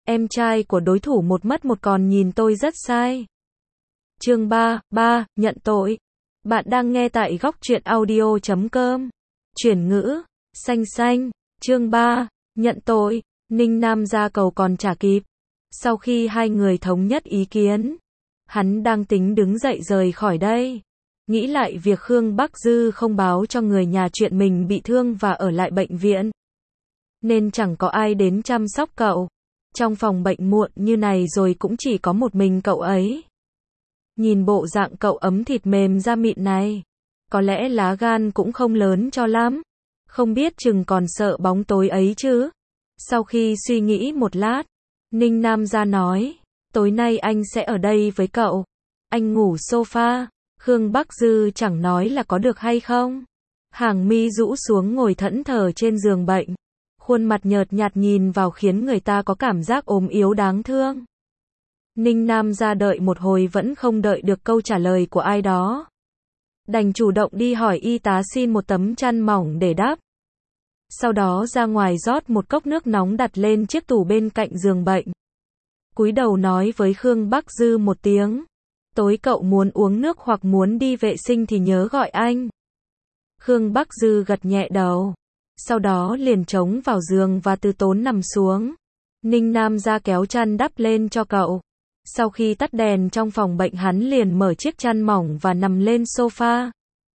em trai của đối thủ một mất một còn nhìn tôi rất sai. Chương 3, nhận tội. Bạn đang nghe tại góc truyện audio.com. Chuyển ngữ, xanh, chương 3, nhận tội, Ninh Nam ra cầu còn chả kịp. Sau khi hai người thống nhất ý kiến, hắn đang tính đứng dậy rời khỏi đây. Nghĩ lại việc Khương Bắc Dư không báo cho người nhà chuyện mình bị thương và ở lại bệnh viện, nên chẳng có ai đến chăm sóc cậu. Trong phòng bệnh muộn như này rồi cũng chỉ có một mình cậu ấy. Nhìn bộ dạng cậu ấm thịt mềm da mịn này, có lẽ lá gan cũng không lớn cho lắm. Không biết chừng còn sợ bóng tối ấy chứ. Sau khi suy nghĩ một lát, Ninh Nam ra nói, tối nay anh sẽ ở đây với cậu. Anh ngủ sofa. Khương Bắc Dư chẳng nói là có được hay không. Hàng mi rũ xuống ngồi thẫn thờ trên giường bệnh. Khuôn mặt nhợt nhạt nhìn vào khiến người ta có cảm giác ốm yếu đáng thương. Ninh Nam ra đợi một hồi vẫn không đợi được câu trả lời của ai đó. Đành chủ động đi hỏi y tá xin một tấm chăn mỏng để đắp. Sau đó ra ngoài rót một cốc nước nóng đặt lên chiếc tủ bên cạnh giường bệnh. Cúi đầu nói với Khương Bắc Dư một tiếng. Tối cậu muốn uống nước hoặc muốn đi vệ sinh thì nhớ gọi anh. Khương Bắc Dư gật nhẹ đầu. Sau đó liền trống vào giường và từ tốn nằm xuống. Ninh Nam ra kéo chăn đắp lên cho cậu. Sau khi tắt đèn trong phòng bệnh hắn liền mở chiếc chăn mỏng và nằm lên sofa.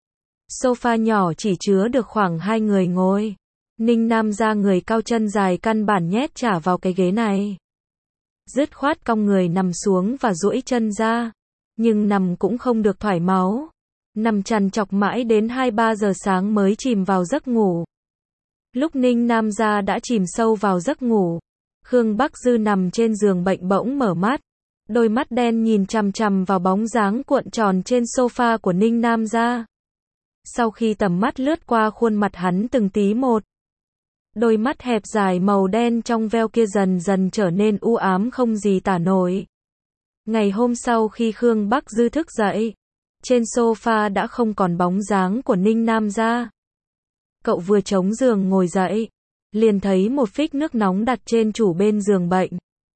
Sofa nhỏ chỉ chứa được khoảng 2 người ngồi. Ninh Nam ra người cao chân dài căn bản nhét chả vào cái ghế này. Dứt khoát cong người nằm xuống và duỗi chân ra. Nhưng nằm cũng không được thoải mái. Nằm trằn trọc mãi đến 2-3 giờ sáng mới chìm vào giấc ngủ. Lúc Ninh Nam ra đã chìm sâu vào giấc ngủ, Khương Bắc Dư nằm trên giường bệnh bỗng mở mắt. Đôi mắt đen nhìn chằm chằm vào bóng dáng cuộn tròn trên sofa của Ninh Nam ra. Sau khi tầm mắt lướt qua khuôn mặt hắn từng tí một, đôi mắt hẹp dài màu đen trong veo kia dần dần trở nên u ám không gì tả nổi. Ngày hôm sau khi Khương Bắc Dư thức dậy, trên sofa đã không còn bóng dáng của Ninh Nam ra. Cậu vừa chống giường ngồi dậy, liền thấy một phích nước nóng đặt trên tủ bên giường bệnh.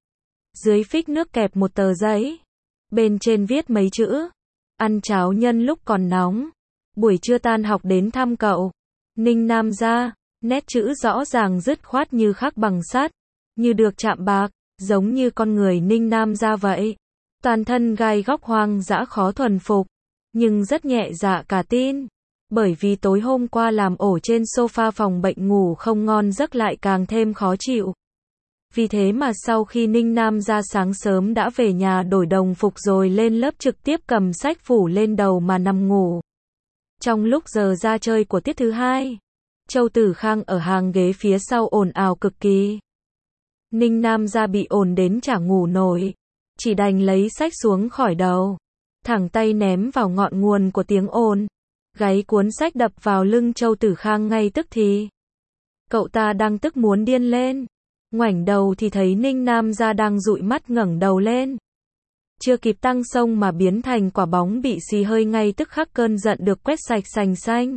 Dưới phích nước kẹp một tờ giấy. Bên trên viết mấy chữ. Ăn cháo nhân lúc còn nóng. Buổi trưa tan học đến thăm cậu. Ninh Nam ra. Nét chữ rõ ràng dứt khoát như khắc bằng sắt. Như được chạm bạc. Giống như con người Ninh Nam ra vậy. Toàn thân gai góc hoang dã khó thuần phục. Nhưng rất nhẹ dạ cả tin. Bởi vì tối hôm qua làm ổ trên sofa phòng bệnh ngủ không ngon giấc lại càng thêm khó chịu. Vì thế mà sau khi Ninh Nam ra sáng sớm đã về nhà đổi đồng phục rồi lên lớp trực tiếp cầm sách phủ lên đầu mà nằm ngủ. Trong lúc giờ ra chơi của tiết thứ 2, Châu Tử Khang ở hàng ghế phía sau ồn ào cực kỳ. Ninh Nam ra bị ồn đến chả ngủ nổi, chỉ đành lấy sách xuống khỏi đầu, thẳng tay ném vào ngọn nguồn của tiếng ồn. Gáy cuốn sách đập vào lưng Châu Tử Khang ngay tức thì. Cậu ta đang tức muốn điên lên. Ngoảnh đầu thì thấy Ninh Nam ra đang dụi mắt ngẩng đầu lên. Chưa kịp tăng xông mà biến thành quả bóng bị xì hơi ngay tức khắc cơn giận được quét sạch sành xanh.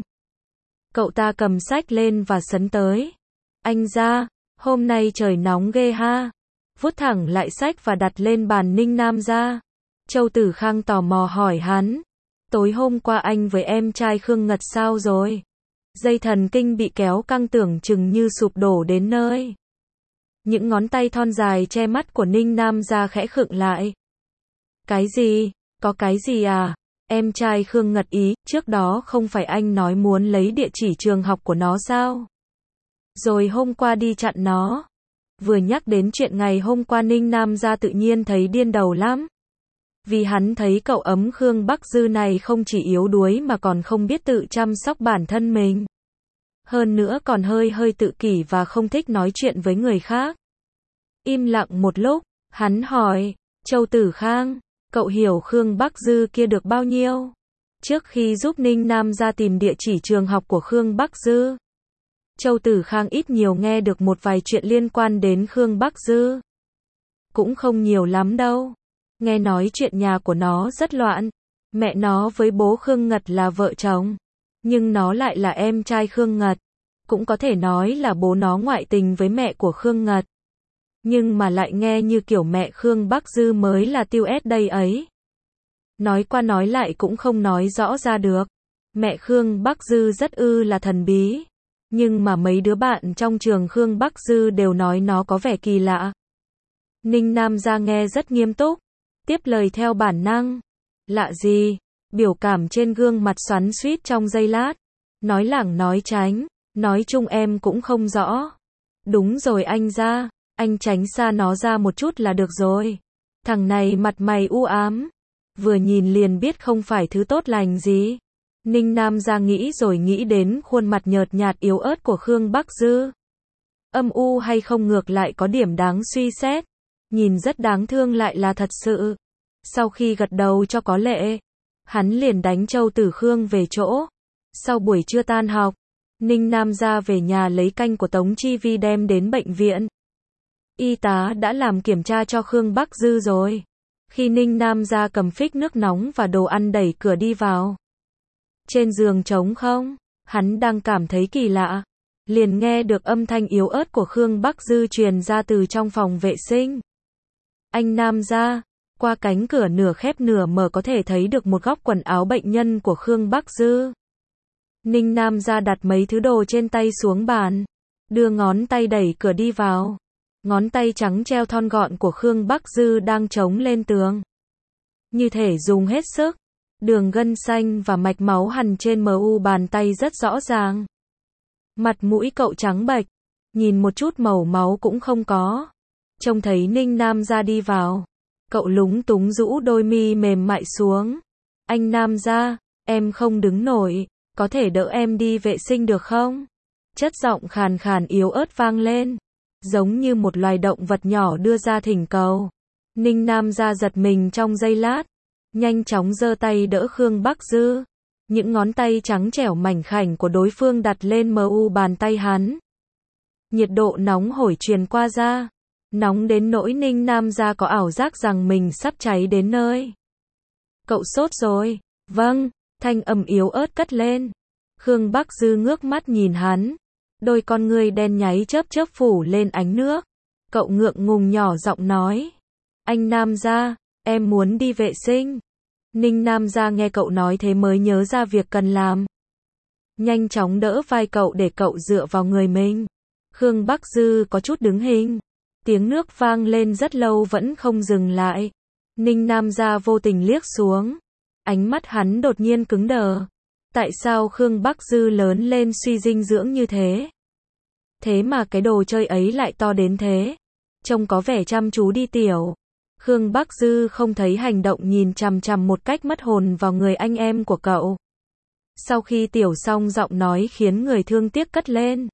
Cậu ta cầm sách lên và sấn tới. Anh ra, hôm nay trời nóng ghê ha. Vút thẳng lại sách và đặt lên bàn Ninh Nam ra. Châu Tử Khang tò mò hỏi hắn. Tối hôm qua anh với em trai Khương Ngật sao rồi? Dây thần kinh bị kéo căng tưởng chừng như sụp đổ đến nơi. Những ngón tay thon dài che mắt của Ninh Nam ra khẽ khựng lại. Cái gì? Có cái gì à? Em trai Khương Ngật ý, trước đó không phải anh nói muốn lấy địa chỉ trường học của nó sao? Rồi hôm qua đi chặn nó. Vừa nhắc đến chuyện ngày hôm qua Ninh Nam ra tự nhiên thấy điên đầu lắm. Vì hắn thấy cậu ấm Khương Bắc Dư này không chỉ yếu đuối mà còn không biết tự chăm sóc bản thân mình. Hơn nữa còn hơi tự kỷ và không thích nói chuyện với người khác. Im lặng một lúc, hắn hỏi, Châu Tử Khang, cậu hiểu Khương Bắc Dư kia được bao nhiêu? Trước khi giúp Ninh Nam ra tìm địa chỉ trường học của Khương Bắc Dư, Châu Tử Khang ít nhiều nghe được một vài chuyện liên quan đến Khương Bắc Dư. Cũng không nhiều lắm đâu. Nghe nói chuyện nhà của nó rất loạn. Mẹ nó với bố Khương Ngật là vợ chồng. Nhưng nó lại là em trai Khương Ngật. Cũng có thể nói là bố nó ngoại tình với mẹ của Khương Ngật. Nhưng mà lại nghe như kiểu mẹ Khương Bắc Dư mới là tiêu ét đây ấy. Nói qua nói lại cũng không nói rõ ra được. Mẹ Khương Bắc Dư rất là thần bí. Nhưng mà mấy đứa bạn trong trường Khương Bắc Dư đều nói nó có vẻ kỳ lạ. Ninh Nam ra nghe rất nghiêm túc. Tiếp lời theo bản năng. Lạ gì? Biểu cảm trên gương mặt xoắn xuýt trong giây lát. Nói lảng nói tránh. Nói chung em cũng không rõ. Đúng rồi anh ra. Anh tránh xa nó ra một chút là được rồi. Thằng này mặt mày u ám. Vừa nhìn liền biết không phải thứ tốt lành gì. Ninh Nam ra nghĩ rồi nghĩ đến khuôn mặt nhợt nhạt yếu ớt của Khương Bắc Dư. Âm u hay không ngược lại có điểm đáng suy xét. Nhìn rất đáng thương lại là thật sự. Sau khi gật đầu cho có lệ, hắn liền đánh Châu Tử Khương về chỗ. Sau buổi trưa tan học, Ninh Nam ra về nhà lấy canh của Tống Chi Vi đem đến bệnh viện. Y tá đã làm kiểm tra cho Khương Bắc Dư rồi. Khi Ninh Nam ra cầm phích nước nóng và đồ ăn đẩy cửa đi vào. Trên giường trống không, hắn đang cảm thấy kỳ lạ. Liền nghe được âm thanh yếu ớt của Khương Bắc Dư truyền ra từ trong phòng vệ sinh. Anh Nam ra, qua cánh cửa nửa khép nửa mở có thể thấy được một góc quần áo bệnh nhân của Khương Bắc Dư. Ninh Nam ra đặt mấy thứ đồ trên tay xuống bàn. Đưa ngón tay đẩy cửa đi vào. Ngón tay trắng treo thon gọn của Khương Bắc Dư đang chống lên tường. Như thể dùng hết sức. Đường gân xanh và mạch máu hằn trên mu bàn tay rất rõ ràng. Mặt mũi cậu trắng bệch. Nhìn một chút màu máu cũng không có. Trông thấy Ninh Nam ra đi vào. Cậu lúng túng rũ đôi mi mềm mại xuống. Anh Nam ra, em không đứng nổi. Có thể đỡ em đi vệ sinh được không? Chất giọng khàn khàn yếu ớt vang lên. Giống như một loài động vật nhỏ đưa ra thỉnh cầu. Ninh Nam ra giật mình trong giây lát. Nhanh chóng giơ tay đỡ Khương Bắc Dư. Những ngón tay trắng trẻo mảnh khảnh của đối phương đặt lên mu bàn tay hắn. Nhiệt độ nóng hổi truyền qua da. Nóng đến nỗi Ninh Nam ra có ảo giác rằng mình sắp cháy đến nơi. Cậu sốt rồi. Vâng, thanh âm yếu ớt cất lên. Khương Bắc Dư ngước mắt nhìn hắn. Đôi con ngươi đen nháy chớp chớp phủ lên ánh nước. Cậu ngượng ngùng nhỏ giọng nói. Anh Nam ra, em muốn đi vệ sinh. Ninh Nam ra nghe cậu nói thế mới nhớ ra việc cần làm. Nhanh chóng đỡ vai cậu để cậu dựa vào người mình. Khương Bắc Dư có chút đứng hình. Tiếng nước vang lên rất lâu vẫn không dừng lại. Ninh Nam ra vô tình liếc xuống. Ánh mắt hắn đột nhiên cứng đờ. Tại sao Khương Bắc Dư lớn lên suy dinh dưỡng như thế? Thế mà cái đồ chơi ấy lại to đến thế. Trông có vẻ chăm chú đi tiểu. Khương Bắc Dư không thấy hành động nhìn chằm chằm một cách mất hồn vào người anh em của cậu. Sau khi tiểu xong giọng nói khiến người thương tiếc cất lên.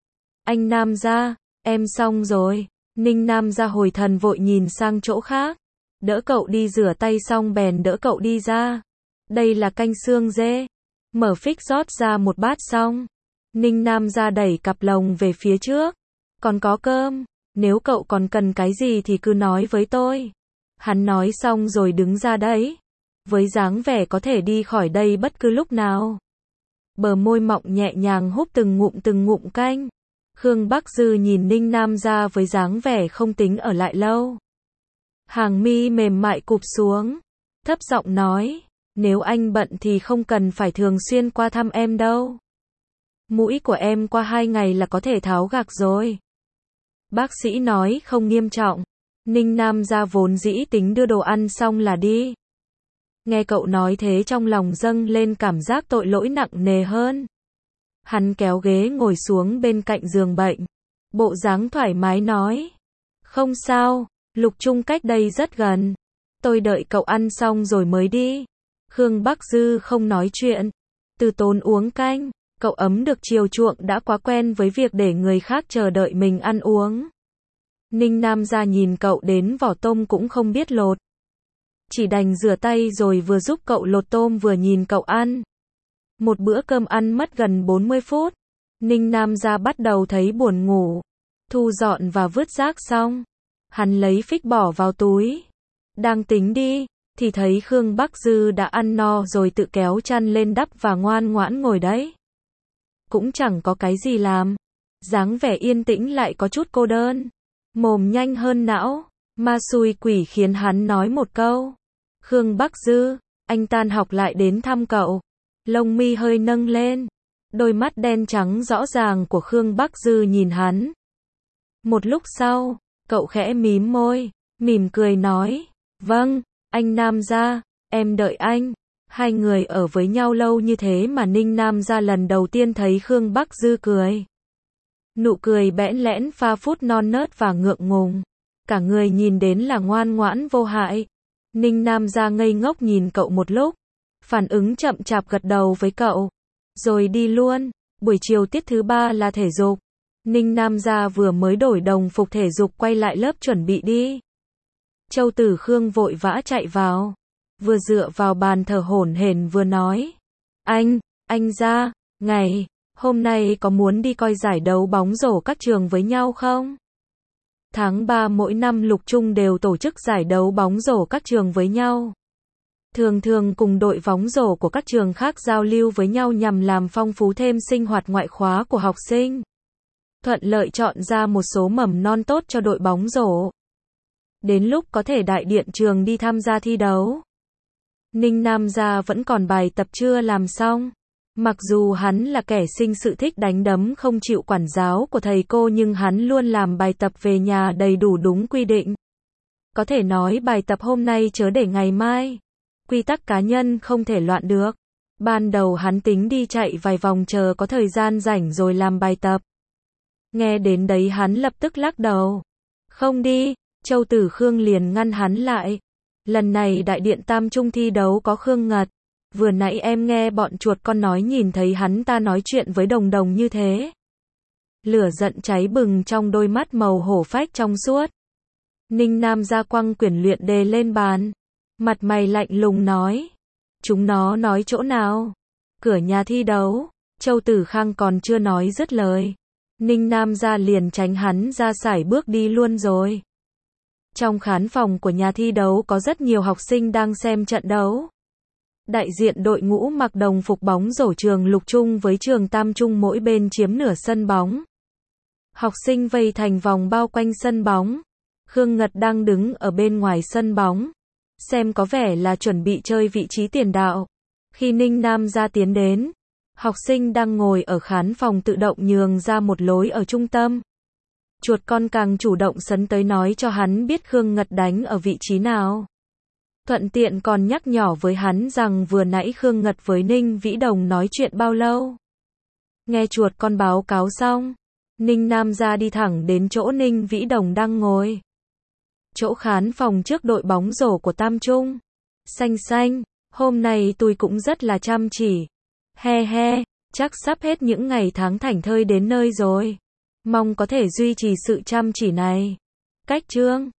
Anh Nam ra, em xong rồi. Ninh Nam ra hồi thần vội nhìn sang chỗ khác. Đỡ cậu đi rửa tay xong bèn đỡ cậu đi ra. Đây là canh xương dê. Mở phích rót ra một bát xong. Ninh Nam ra đẩy cặp lồng về phía trước. Còn có cơm. Nếu cậu còn cần cái gì thì cứ nói với tôi. Hắn nói xong rồi đứng ra đấy. Với dáng vẻ có thể đi khỏi đây bất cứ lúc nào. Bờ môi mọng nhẹ nhàng húp từng ngụm canh. Khương Bắc Dư nhìn Ninh Nam ra với dáng vẻ không tính ở lại lâu. Hàng mi mềm mại cụp xuống. Thấp giọng nói. Nếu anh bận thì không cần phải thường xuyên qua thăm em đâu. Mũi của em qua 2 ngày là có thể tháo gạc rồi. Bác sĩ nói không nghiêm trọng. Ninh Nam ra vốn dĩ tính đưa đồ ăn xong là đi. Nghe cậu nói thế trong lòng dâng lên cảm giác tội lỗi nặng nề hơn. Hắn kéo ghế ngồi xuống bên cạnh giường bệnh. Bộ dáng thoải mái nói. Không sao, Lục Trung cách đây rất gần. Tôi đợi cậu ăn xong rồi mới đi. Khương Bắc Dư không nói chuyện. Từ tốn uống canh. Cậu ấm được chiều chuộng đã quá quen với việc để người khác chờ đợi mình ăn uống. Ninh Nam ra nhìn cậu đến vỏ tôm cũng không biết lột. Chỉ đành rửa tay rồi vừa giúp cậu lột tôm vừa nhìn cậu ăn. Một bữa cơm ăn mất gần 40 phút. Ninh Nam ra bắt đầu thấy buồn ngủ. Thu dọn và vứt rác xong. Hắn lấy phích bỏ vào túi. Đang tính đi, thì thấy Khương Bắc Dư đã ăn no rồi tự kéo chăn lên đắp và ngoan ngoãn ngồi đấy. Cũng chẳng có cái gì làm. Dáng vẻ yên tĩnh lại có chút cô đơn. Mồm nhanh hơn não, ma xui quỷ khiến hắn nói một câu. Khương Bắc Dư, anh tan học lại đến thăm cậu. Lông mi hơi nâng lên. Đôi mắt đen trắng rõ ràng của Khương Bắc Dư nhìn hắn. Một lúc sau, cậu khẽ mím môi, mỉm cười nói, vâng, anh Nam gia, em đợi anh. Hai người ở với nhau lâu như thế mà Ninh Nam gia lần đầu tiên thấy Khương Bắc Dư cười. Nụ cười bẽn lẽn pha phút non nớt và ngượng ngùng. Cả người nhìn đến là ngoan ngoãn vô hại. Ninh Nam gia ngây ngốc nhìn cậu một lúc. Phản ứng chậm chạp gật đầu với cậu. Rồi đi luôn. Buổi chiều tiết thứ 3 là thể dục. Ninh Nam gia vừa mới đổi đồng phục thể dục quay lại lớp chuẩn bị đi. Châu Tử Khương vội vã chạy vào. Vừa dựa vào bàn thở hổn hển vừa nói. Anh gia, ngày hôm nay có muốn đi coi giải đấu bóng rổ các trường với nhau không? Tháng 3 mỗi năm Lục Trung đều tổ chức giải đấu bóng rổ các trường với nhau. Thường thường cùng đội bóng rổ của các trường khác giao lưu với nhau nhằm làm phong phú thêm sinh hoạt ngoại khóa của học sinh. Thuận lợi chọn ra một số mầm non tốt cho đội bóng rổ. Đến lúc có thể đại điện trường đi tham gia thi đấu. Ninh Nam gia vẫn còn bài tập chưa làm xong. Mặc dù hắn là kẻ sinh sự thích đánh đấm không chịu quản giáo của thầy cô nhưng hắn luôn làm bài tập về nhà đầy đủ đúng quy định. Có thể nói bài tập hôm nay chớ để ngày mai. Quy tắc cá nhân không thể loạn được. Ban đầu hắn tính đi chạy vài vòng chờ có thời gian rảnh rồi làm bài tập. Nghe đến đấy hắn lập tức lắc đầu. Không đi, Châu Tử Khương liền ngăn hắn lại. Lần này đại điện Tam Trung thi đấu có Khương Ngật. Vừa nãy em nghe bọn chuột con nói nhìn thấy hắn ta nói chuyện với Đồng Đồng như thế. Lửa giận cháy bừng trong đôi mắt màu hổ phách trong suốt. Ninh Nam gia quăng quyển luyện đề lên bàn. Mặt mày lạnh lùng nói. Chúng nó nói chỗ nào? Cửa nhà thi đấu. Châu Tử Khang còn chưa nói dứt lời. Ninh Nam gia liền tránh hắn ra sải bước đi luôn rồi. Trong khán phòng của nhà thi đấu có rất nhiều học sinh đang xem trận đấu. Đại diện đội ngũ mặc đồng phục bóng rổ trường Lục Trung với trường Tam Trung mỗi bên chiếm nửa sân bóng. Học sinh vây thành vòng bao quanh sân bóng. Khương Ngật đang đứng ở bên ngoài sân bóng. Xem có vẻ là chuẩn bị chơi vị trí tiền đạo. Khi Ninh Nam gia tiến đến, học sinh đang ngồi ở khán phòng tự động nhường ra một lối ở trung tâm. Chuột con càng chủ động sấn tới nói cho hắn biết Khương Ngật đánh ở vị trí nào. Thuận tiện còn nhắc nhỏ với hắn rằng vừa nãy Khương Ngật với Ninh Vĩ Đồng nói chuyện bao lâu. Nghe chuột con báo cáo xong, Ninh Nam gia đi thẳng đến chỗ Ninh Vĩ Đồng đang ngồi. Chỗ khán phòng trước đội bóng rổ của Tam Trung. Xanh, hôm nay tôi cũng rất là chăm chỉ. He, chắc sắp hết những ngày tháng thảnh thơi đến nơi rồi. Mong có thể duy trì sự chăm chỉ này. Cách chương